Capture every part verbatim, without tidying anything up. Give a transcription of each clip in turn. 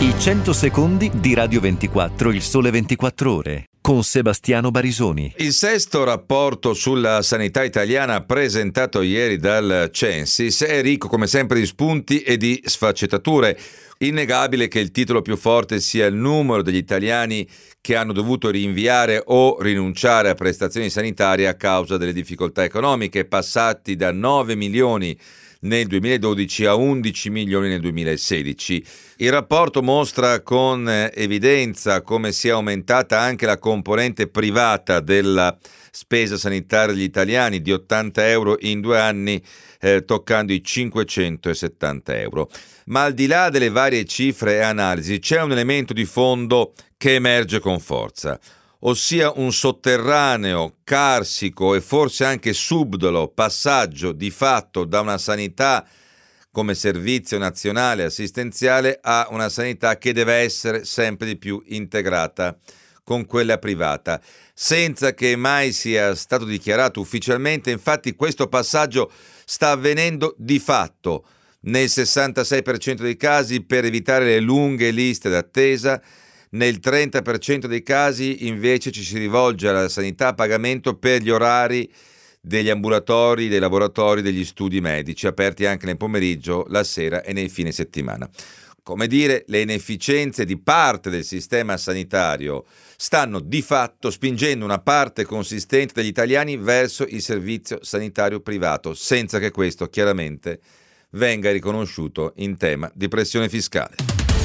I cento secondi di Radio ventiquattro, il sole ventiquattro ore, con Sebastiano Barisoni. Il sesto rapporto sulla sanità italiana presentato ieri dal Censis è ricco come sempre di spunti e di sfaccettature. Innegabile che il titolo più forte sia il numero degli italiani che hanno dovuto rinviare o rinunciare a prestazioni sanitarie a causa delle difficoltà economiche, passati da nove milioni nel duemiladodici a undici milioni nel duemilasedici. Il rapporto mostra con evidenza come sia aumentata anche la componente privata della spesa sanitaria degli italiani di ottanta euro in due anni, eh, toccando i cinquecentosettanta euro. Ma al di là delle varie cifre e analisi c'è un elemento di fondo che emerge con forza, ossia un sotterraneo, carsico e forse anche subdolo passaggio di fatto da una sanità come servizio nazionale assistenziale a una sanità che deve essere sempre di più integrata con quella privata, senza che mai sia stato dichiarato ufficialmente. Infatti questo passaggio sta avvenendo di fatto nel sessantasei per cento dei casi per evitare le lunghe liste d'attesa. Nel trenta per cento dei casi invece ci si rivolge alla sanità a pagamento per gli orari degli ambulatori, dei laboratori, degli studi medici, aperti anche nel pomeriggio, la sera e nei fine settimana. Come dire, le inefficienze di parte del sistema sanitario stanno di fatto spingendo una parte consistente degli italiani verso il servizio sanitario privato, senza che questo chiaramente venga riconosciuto in tema di pressione fiscale.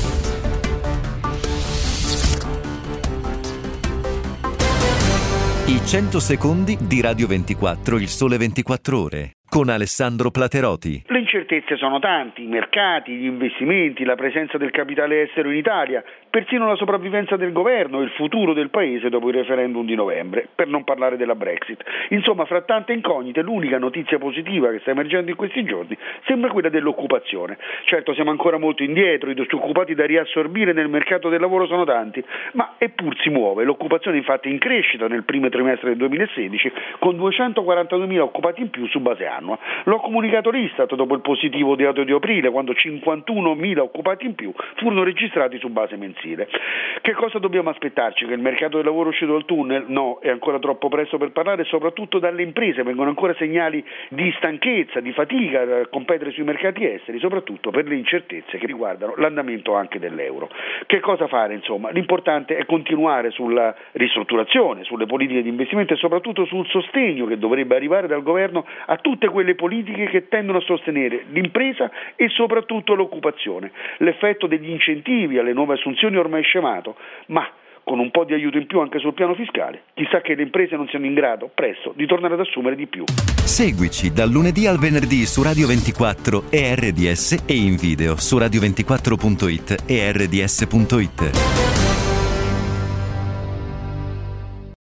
I cento secondi di Radio ventiquattro, il sole ventiquattro ore, con Alessandro Plateroti. Le incertezze sono tanti, i mercati, gli investimenti, la presenza del capitale estero in Italia, persino la sopravvivenza del governo e il futuro del paese dopo il referendum di novembre, per non parlare della Brexit. Insomma, fra tante incognite, l'unica notizia positiva che sta emergendo in questi giorni sembra quella dell'occupazione. Certo, siamo ancora molto indietro, i disoccupati da riassorbire nel mercato del lavoro sono tanti, ma eppur si muove. L'occupazione infatti è in crescita nel primo trimestre del duemilasedici, con duecentoquarantaduemila occupati in più su base annua. Lo ha comunicato l'Istat dopo il positivo dato di aprile, quando cinquantunomila occupati in più furono registrati su base mensile. Che cosa dobbiamo aspettarci? Che il mercato del lavoro è uscito dal tunnel? No, è ancora troppo presto per parlare, soprattutto dalle imprese vengono ancora segnali di stanchezza, di fatica a competere sui mercati esteri, soprattutto per le incertezze che riguardano l'andamento anche dell'euro. Che cosa fare, insomma? L'importante è continuare sulla ristrutturazione, sulle politiche di investimento e soprattutto sul sostegno che dovrebbe arrivare dal governo a tutte quelle politiche che tendono a sostenere l'impresa e soprattutto l'occupazione. L'effetto degli incentivi alle nuove assunzioni ormai è scemato, ma con un po' di aiuto in più anche sul piano fiscale, chissà che le imprese non siano in grado presto di tornare ad assumere di più. Seguici dal lunedì al venerdì su Radio ventiquattro e R D S e in video su radio ventiquattro punto it e R D S punto it.